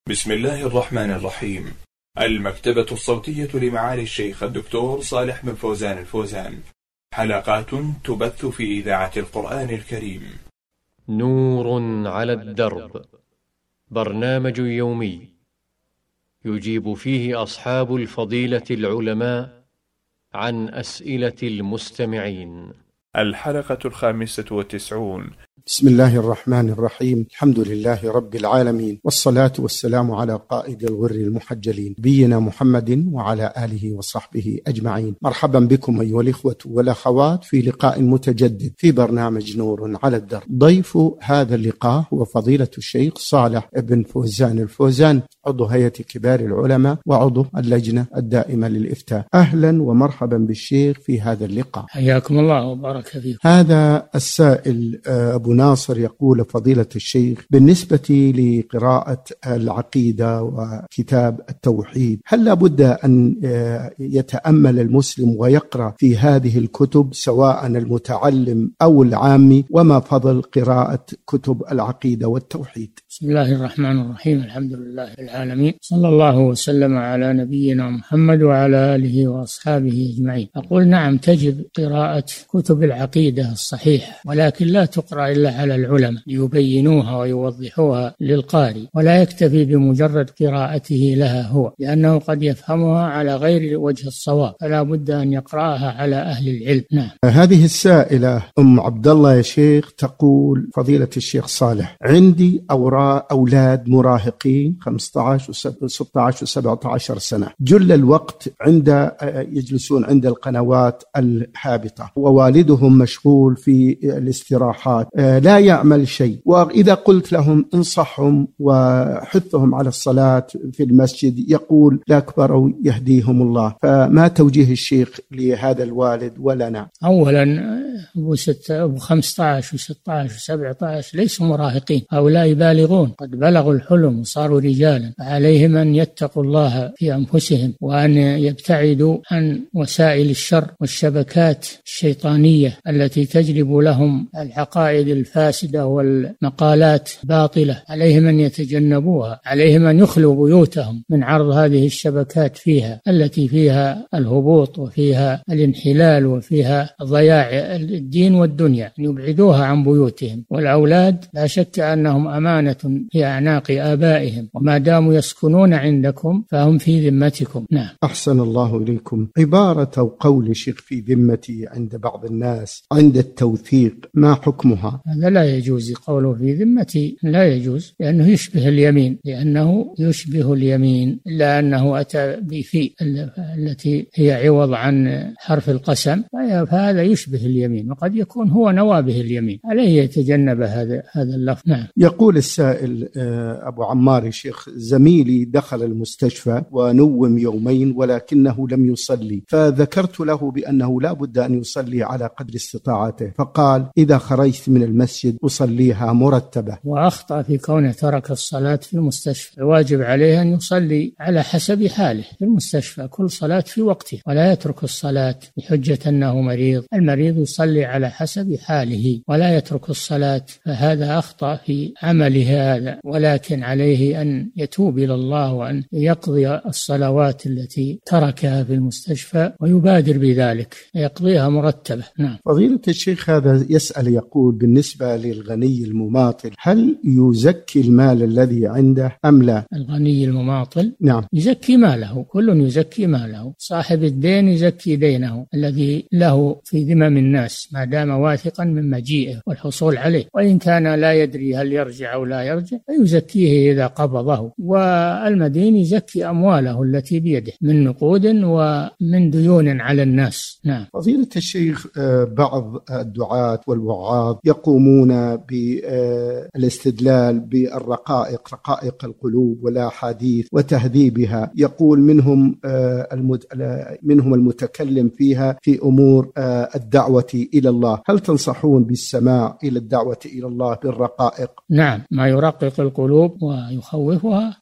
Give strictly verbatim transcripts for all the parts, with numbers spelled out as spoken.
بسم الله الرحمن الرحيم. المكتبة الصوتية لمعالي الشيخ الدكتور صالح بن فوزان الفوزان، حلقات تبث في إذاعة القرآن الكريم. نور على الدرب، برنامج يومي يجيب فيه أصحاب الفضيلة العلماء عن أسئلة المستمعين. الحلقة الخامسة والتسعون. بسم الله الرحمن الرحيم. الحمد لله رب العالمين، والصلاة والسلام على قائد الغر المحجلين نبينا محمد وعلى آله وصحبه أجمعين. مرحبا بكم أيها الإخوة والأخوات في لقاء متجدد في برنامج نور على الدرب. ضيف هذا اللقاء هو فضيلة الشيخ صالح بن فوزان الفوزان، عضو هيئة كبار العلماء وعضو اللجنة الدائمة للإفتاء. أهلا ومرحبا بالشيخ في هذا اللقاء. حياكم الله وبارك فيكم. هذا السائل أبو ناصر يقول: فضيلة الشيخ، بالنسبة لقراءة العقيدة وكتاب التوحيد، هل لابد أن يتأمل المسلم ويقرأ في هذه الكتب سواء المتعلم أو العامي؟ وما فضل قراءة كتب العقيدة والتوحيد؟ بسم الله الرحمن الرحيم. الحمد لله العالمين، صلى الله وسلم على نبينا محمد وعلى آله وأصحابه أجمعين. أقول نعم، تجب قراءة كتب العقيدة الصحيحة، ولكن لا تقرأ إلا على العلماء ليبينوها ويوضحوها للقارئ، ولا يكتفي بمجرد قراءته لها هو، لأنه قد يفهمها على غير وجه الصواب، فلا بد أن يقرأها على أهل العلم. نعم. هذه السائلة أم عبد الله يا شيخ تقول: فضيلة الشيخ صالح، عندي أوراء أولاد مراهقين خمسة عشر وستة عشر وسبعة عشر سنة، جل الوقت عند يجلسون عند القنوات الهابطة، ووالدهم مشغول في الاستراحات لا يعمل شيء، وإذا قلت لهم انصحهم وحثهم على الصلاة في المسجد يقول لا أكبر يهديهم الله. فما توجيه الشيخ لهذا الوالد ولنا؟ أولا أبو, ستة أبو خمسة عشر وستة عشر وسبعة عشر ليسوا مراهقين، هؤلاء بالغون قد بلغوا الحلم وصاروا رجالا، فعليهم أن يتقوا الله في أنفسهم، وأن يبتعدوا عن وسائل الشر والشبكات الشيطانية التي تجلب لهم العقائد الفاسدة والمقالات باطلة. عليهم أن يتجنبوها، عليهم أن يخلوا بيوتهم من عرض هذه الشبكات فيها التي فيها الهبوط وفيها الانحلال وفيها ضياع الدين والدنيا، يبعدوها عن بيوتهم. والأولاد لا شك أنهم أمانة في أعناق آبائهم، وما داموا يسكنون عندكم فهم في ذمتكم. نعم. أحسن الله إليكم. عبارة أو قول شيخ في ذمتي عند بعض الناس عند التوثيق، ما حكمها؟ هذا لا يجوز. قوله في ذمتي لا يجوز، لأنه يشبه اليمين، لأنه يشبه اليمين، إلا أنه أتى بفي التي هي عوض عن حرف القسم، فهذا يشبه اليمين، وقد يكون هو نوابه اليمين، عليه يتجنب هذا هذا اللفظ. نعم. يقول السائل أبو عمار: شيخ، زميلي دخل المستشفى ونوم يومين ولكنه لم يصلي، فذكرت له بأنه لا بد أن يصلي على قدر استطاعته، فقال إذا خرجت من المسجد أصليها مرتبة. وأخطأ في كونه ترك الصلاة في المستشفى، الواجب عليه أن يصلي على حسب حاله في المستشفى، كل صلاة في وقته، ولا يترك الصلاة بحجة أنه مريض. المريض يصلي على حسب حاله ولا يترك الصلاة، فهذا أخطأ في عمله هذا، ولكن عليه أن يتوب إلى الله وأن يقضي الصلوات التي تركها في المستشفى ويبادر بذلك، يقضيها مرتبة. نعم. فضيلة الشيخ هذا يسأل يقول: بالنسبة للغني المماطل، هل يزكي المال الذي عنده أم لا؟ الغني المماطل نعم يزكي ماله، كل يزكي ماله. صاحب الدين يزكي دينه الذي له في ذمم الناس ما دام واثقا من مجيئه والحصول عليه، وإن كان لا يدري هل يرجع أو لا يرجع فيزكيه إذا قبضه. والمدين يزكي أمواله التي بيده من نقود ومن ديون على الناس. نعم. فضيلة الشيخ، بعض الدعاة والوعاظ يقومون بالاستدلال بالرقائق، رقائق القلوب والأحاديث وتهذيبها، يقول منهم منهم المتكلم فيها في أمور الدعوة إلى الله. هل تنصحون بالسماع إلى الدعوة إلى الله بالرقائق؟ نعم، ما يرقق القلوب ويخوفها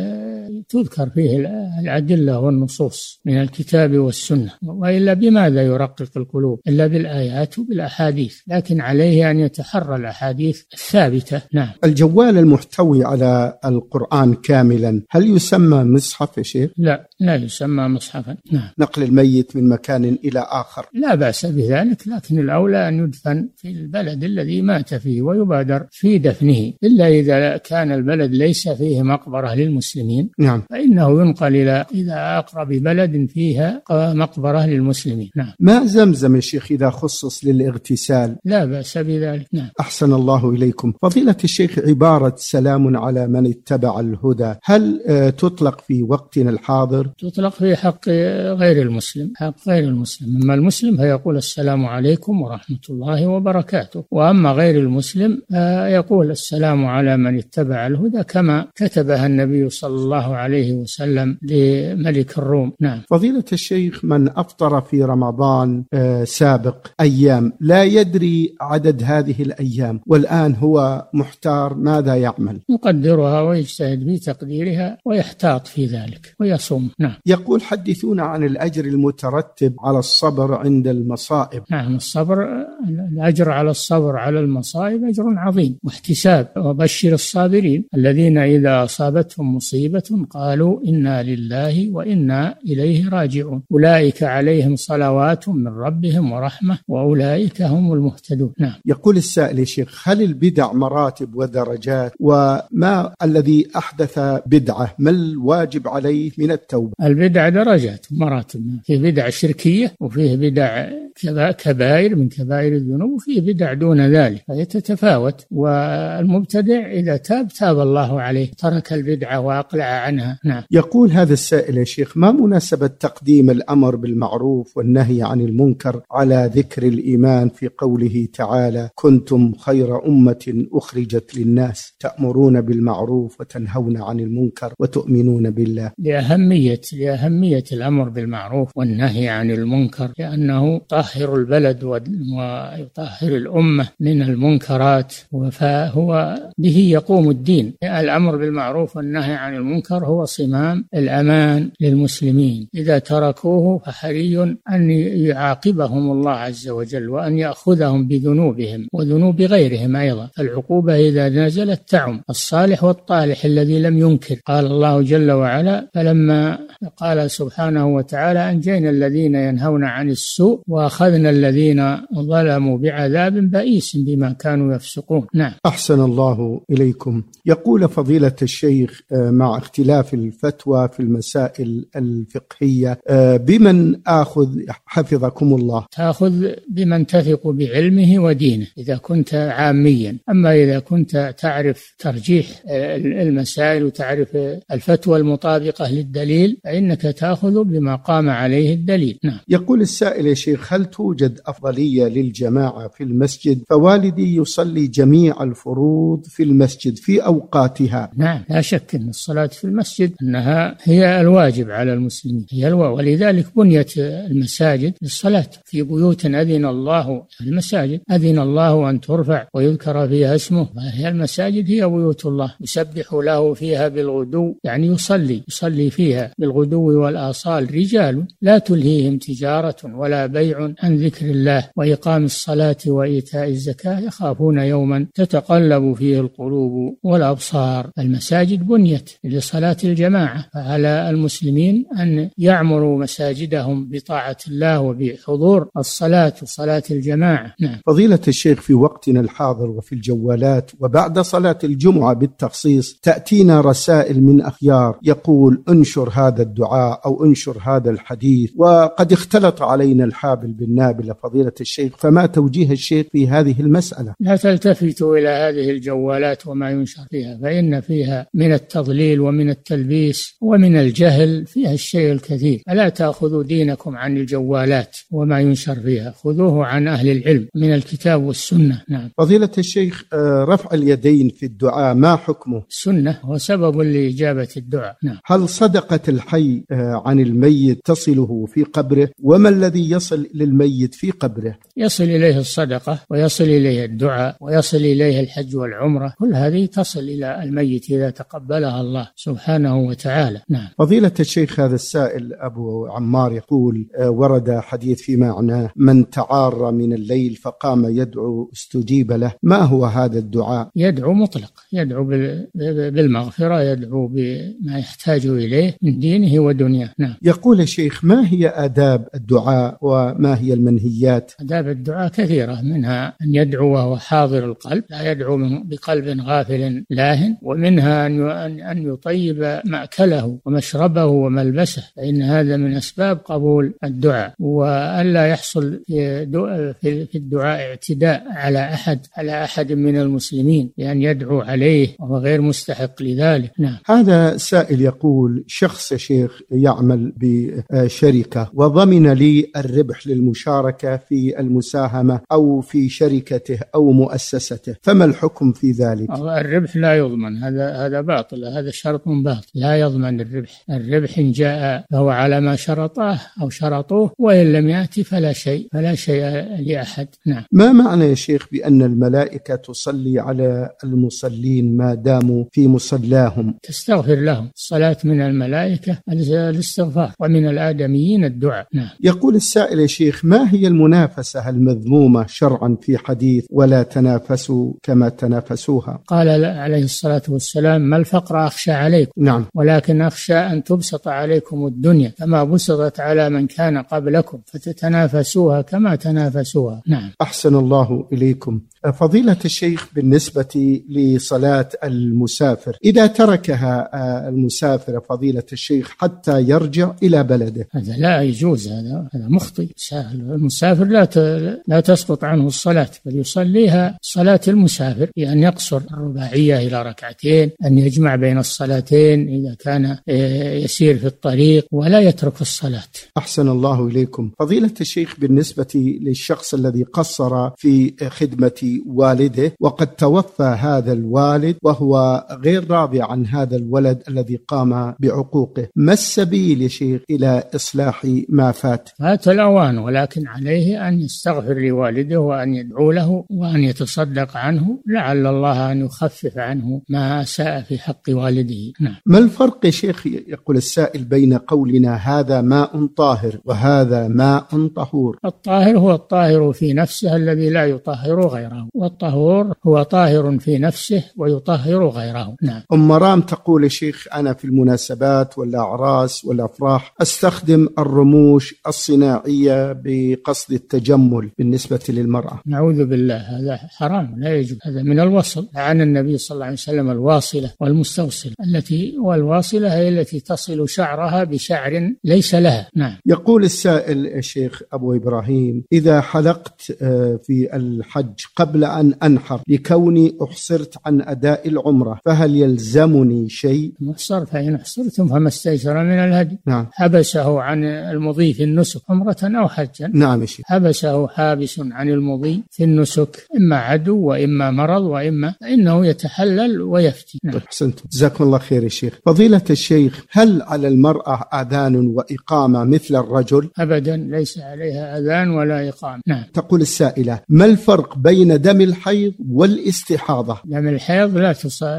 تذكر فيه الأدلة والنصوص من الكتاب والسنة، وإلا بماذا يرقق القلوب إلا بالآيات وبالأحاديث، لكن عليه أن يتحرى الأحاديث الثابتة. نعم. الجوال المحتوي على القرآن كاملا هل يسمى مصحف يا شيخ؟ لا، لا يسمى مصحفا. نعم. نقل الميت من مكان إلى آخر لا بأس بذلك، لكن الأولى أن يدفن في البلد الذي مات فيه ويبادر في دفنه، إلا إذا كان البلد ليس فيه مقبرة للمسلمين. نعم. فإنه ينقل إلى إلى أقرب بلد فيها مقبرة للمسلمين. نعم. ماء زمزم يا شيخ إذا خصص للاغتسال لا بأس بذلك. نعم. أحسن الله إليكم. فضيلة الشيخ، عبارة سلام على من اتبع الهدى هل تطلق في وقتنا الحاضر؟ تطلق في حق غير المسلم، حق غير المسلم. أما المسلم فيقول السلام عليكم ورحمة الله وبركاته، وأما غير المسلم يقول السلام على من اتبع الهدى كما كتبها النبي صلى الله عليه وسلم لملك الروم. نعم. فضيلة الشيخ، من أفطر في رمضان سابق أيام لا يدري عدد هذه الأيام والآن هو محتار، ماذا يعمل؟ يقدرها ويجتهد في تقديرها ويحتاط في ذلك ويصوم. نعم. يقول حدثونا عن الأجر المترتب على الصبر عند المصائب. نعم. الصبر، الأجر على الصبر على المصائب أجر عظيم واحتساب. وبشر الصابرين الذين إذا أصابتهم مصيبة قالوا إنا لله وإنا إليه راجعون أولئك عليهم صلوات من ربهم ورحمة وأولئك هم المهتدون. نعم. يقول السائل يا شيخ، هل البدع مراتب ودرجات؟ وما الذي أحدث بدعة ما الواجب عليه من التوبة؟ البدع درجات ومراتب، في بدع شركية وفيه بدع كبائر من كبائر الذنوب وفيه بدع دون ذلك، فهي تتفاوت. والمبتدع إذا تاب تاب الله عليه، ترك البدعة وأقلع عنها. نعم. يقول هذا السائل يا شيخ، ما مناسبة تقديم الأمر بالمعروف والنهي عن المنكر على ذكر الإيمان في قوله تعالى كنتم خير أمة أخرجت للناس تأمرون بالمعروف وتنهون عن المنكر وتؤمنون بالله؟ لأهمية لأهمية الأمر بالمعروف والنهي عن المنكر، لأنه يطهر البلد ويطهر الأمة من المنكرات، فهو به يقوم الدين. الأمر بالمعروف والنهي عن المنكر هو صمام الأمان للمسلمين، إذا تركوه فحري أن يعاقبهم الله عز وجل وأن يأخذهم بذنوبهم وذنوب غيرهم أيضا. فالعقوبة إذا نزلت تعم الصالح والطالح الذي لم ينكر. قال الله جل وعلا فلما قال سبحانه وتعالى أنجينا الذين ينهون عن السوء وأخذنا الذين ظلموا بعذاب بئيس بما كانوا يفسقون. نعم. أحسن الله إليكم. يقول فضيلة الشيخ، مع اختلاف الفتوى في المسائل الفقهية بمن آخذ حفظكم الله؟ تأخذ بمن تثق بعلمه ودينه إذا كنت عاميا. أما إذا كنت تعرف ترجيح المسائل وتعرف الفتوى المطابقة للدليل فإنك تأخذ بما قام عليه الدليل. نعم. يقول السائل يا شيخ، هل توجد أفضلية للجماعة في المسجد؟ فوالدي يصلي جميع الفروض في المسجد في أوقاتها. نعم، لا شك أن الصلاة في المسجد أنها هي الواجب على المسلمين، هي الواجب. ولذلك بنيت المساجد للصلاة. في بيوت أذن الله، المساجد أذن الله أن ترفع ويذكر فيها اسمه، هي المساجد هي بيوت الله، يسبح له فيها بالغدو، يعني يصلي يصلي فيها بالغدو والآصال رجال لا تلهيهم تجارة ولا بيع عن ذكر الله وإقام الصلاة وإيتاء الزكاة يخافون يوما تتقلب فيه القلوب والأبصار. المساجد بنيت لصلاة الجماعة، فعلى المسلمين أن يعمروا مساجدهم بطاعة الله وبحضور الصلاة وصلاة الجماعة. نعم. فضيلة الشيخ، في وقتنا الحاضر وفي الجوالات وبعد صلاة الجمعة بالتخصيص تأتينا رسائل من أخيار يقول انشر هذا الدعاء أو انشر هذا الحديث، وقد اختلط علينا الحابل بالنابلة. فضيلة الشيخ، فما توجيه الشيخ في هذه المسألة؟ لا تلتفتوا إلى هذه الجوالات وما ينشر فيها، فإن فيها من التضليل ومن التلبيس ومن الجهل فيها الشيء الكثير. فلا تأخذوا دينكم عن الجوالات وما ينشر فيها، خذوه عن أهل العلم من الكتاب والسنة. نعم. فضيلة الشيخ، رفع اليدين في الدعاء ما حكمه؟ السنة هو سبب لإجابة الدعاء. نعم. هل صدقة الحي عن الميت تصله في قبره، وما الذي يصل للميت في قبره؟ يصل إليه الصدقة، ويصل إليه الدعاء، ويصل إليه الحج والعمرة، كل هذه تصل إلى الميت إذا تقبلها الله سبحانه وتعالى. نعم. فضيلة الشيخ، هذا السائل أبو عمار يقول: ورد حديث في معناه: من تعار من الليل فقام يدعو استجيب له، ما هو هذا الدعاء؟ يدعو مطلق، يدعو بالمغفرة، يدعو بما يحتاج إليه من دينه ودنياه. نعم. يقول الشيخ: ما هي آداب الدعاء وما هي المنهيات؟ آداب الدعاء كثيرة، منها أن يدعو وهو حاضر القلب، لا يدعو بقلب غافل لاهٍ، ومنها أن يطيب مأكله ومشربه وملبسه، فإن هذا من أسباب قبول الدعاء، وألا يحصل في الدعاء اعتداء على أحد على أحد من المسلمين بأن يدعو عليه وهو غير مستحق لذلك. نعم. هذا سائل يقول: شخص شيخ يعمل بشركة وضمن لي الربح للمشاركة في المساهمة أو في شركته أو مؤسسته، فما الحكم في ذلك؟ الربح لا يضمن، هذا هذا باطل، هذا شرط باطل، لا يضمن الربح. الربح إن جاء فهو على ما شرطاه أو شرطوه، وإن لم يأتي فلا شيء فلا شيء لأحد. نعم. ما معنى يا شيخ بأن الملائكة تصلي على المصلين ما داموا في مصلاهم؟ تستغفر لهم. الصلاة من الملائكة الاستغفار، ومن الآدميين الدعاء. نعم. يقول السائل: يا شيخ، ما هي المنافسة المذمومة شرعا في حديث ولا تنافسوا كما تنافسوها؟ قال عليه الصلاة والسلام: ما الفقر أخشى عليكم، نعم، ولكن أخشى أن تبسط عليكم الدنيا كما بسطت على من كان قبلكم فتتنافسوها كما تنافسوها. نعم. أحسن الله إليكم. فضيلة الشيخ، بالنسبة لصلاة المسافر إذا تركها المسافر فضيلة الشيخ حتى يرجع إلى بلده، هذا لا يجوز، هذا هذا مخطئ. المسافر لا لا تسقط عنه الصلاة، بل يصليها صلاة المسافر بأن يقصر الرباعية إلى ركعتين، أن يجمع بين الصلاتين إذا كان يسير في الطريق، ولا يترك الصلاة. أحسن الله إليكم. فضيلة الشيخ، بالنسبة للشخص الذي قصر في خدمة والده وقد توفى هذا الوالد وهو غير راضي عن هذا الولد الذي قام بعقوقه، ما السبيل يا شيخ إلى إصلاح ما فات؟ فات الأوان، ولكن عليه أن يستغفر لوالده وأن يدعو له وأن يتصدق عنه، لعل الله أن يخفف عنه ما ساء في حق والده. نعم. ما الفرق يا شيخ، يقول السائل، بين قولنا هذا ماء طاهر وهذا ماء طهور؟ الطاهر هو الطاهر في نفسه الذي لا يطهر غيره، والطهور هو طاهر في نفسه ويطهر غيره. نعم. أم مرام تقول: يا شيخ، أنا في المناسبات والأعراس والأفراح أستخدم الرموش الصناعية بقصد التجمل بالنسبة للمرأة. نعوذ بالله، هذا حرام لا يجوز، هذا من الوصل. لعن النبي صلى الله عليه وسلم الواصلة والمستوصلة، التي والواصلة هي التي تصل شعرها بشعر ليس لها. نعم. يقول السائل: يا شيخ أبو إبراهيم، إذا حلقت في الحج قبل أن أنحر لكوني أحصرت عن أداء العمرة، فهل يلزمني شيء؟ محصر، فإن أحصرتم فما استيسر من الهدي. نعم. حبسه عن المضي في النسك عمرة أو حجا. نعم يا شيخ. حبسه حابس عن المضي في النسك، إما عدو وإما مرض وإما إنه يتحلل ويفتي. نعم. أحسنتم، جزاكم الله خير يا شيخ. فضيلة الشيخ، هل على المرأة أذان وإقامة مثل الرجل؟ أبدا، ليس عليها أذان ولا إقامة. نعم. تقول السائلة: ما الفرق بين دم الحيض والاستحاضة؟ دم الحيض لا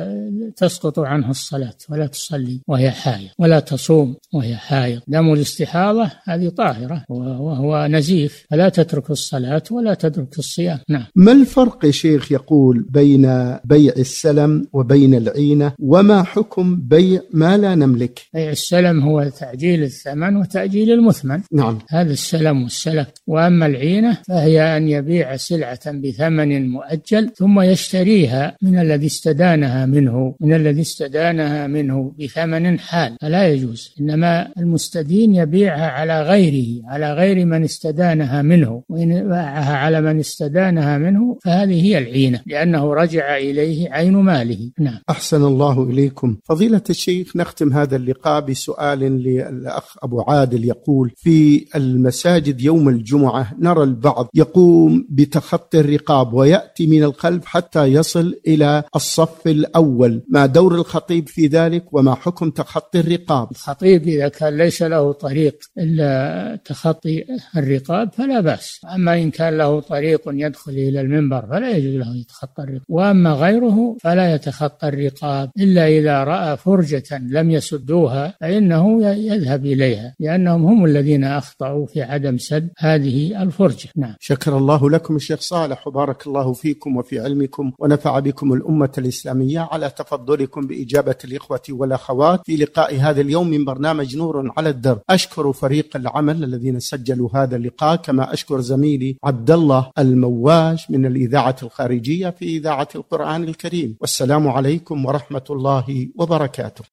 تسقط عنها الصلاة ولا تصلي وهي حائض، ولا تصوم وهي حائض. دم الاستحاضة هذه طاهرة وهو نزيف، فلا تترك الصلاة ولا تترك الصيام. نعم. ما الفرق يا شيخ، يقول، بين بيع السلم وبين العينة، وما حكم بيع ما لا نملك؟ بيع السلم هو تعجيل الثمن وتأجيل المثمن. نعم. هذا السلم والسلف. وأما العينة فهي أن يبيع سلعة بثمن مؤجل ثم يشتريها من الذي استدانها منه من الذي استدانها منه بثمن حال، فلا يجوز. إنما المستدين يبيعها على غيره، على غير من استدانها منه، وإن باعها على من استدانها منه فهذه هي العينة، لأنه رجع إليه عين ماله. نعم. أحسن الله إليكم. فضيلة الشيخ، نختم هذا اللقاء بسؤال للأخ أبو عادل، يقول: في المساجد يوم الجمعة نرى البعض يقوم بتخطي الرقاب الرقاب ويأتي من الخلف حتى يصل إلى الصف الأول، ما دور الخطيب في ذلك وما حكم تخطي الرقاب؟ الخطيب إذا كان ليس له طريق إلا تخطي الرقاب فلا بأس، أما إن كان له طريق يدخل إلى المنبر فلا يجوز له يتخطى الرقاب، وأما غيره فلا يتخطى الرقاب إلا إذا رأى فرجة لم يسدوها فإنه يذهب إليها، لأنهم هم الذين أخطأوا في عدم سد هذه الفرجة. نعم. شكر الله لكم الشيخ صالح، وبارك الله فيكم وفي علمكم، ونفع بكم الأمة الإسلامية على تفضلكم بإجابة الإخوة والأخوات في لقاء هذا اليوم من برنامج نور على الدرب. أشكر فريق العمل الذين سجلوا هذا اللقاء، كما أشكر زميلي عبد الله المواش من الإذاعة الخارجية في إذاعة القرآن الكريم. والسلام عليكم ورحمة الله وبركاته.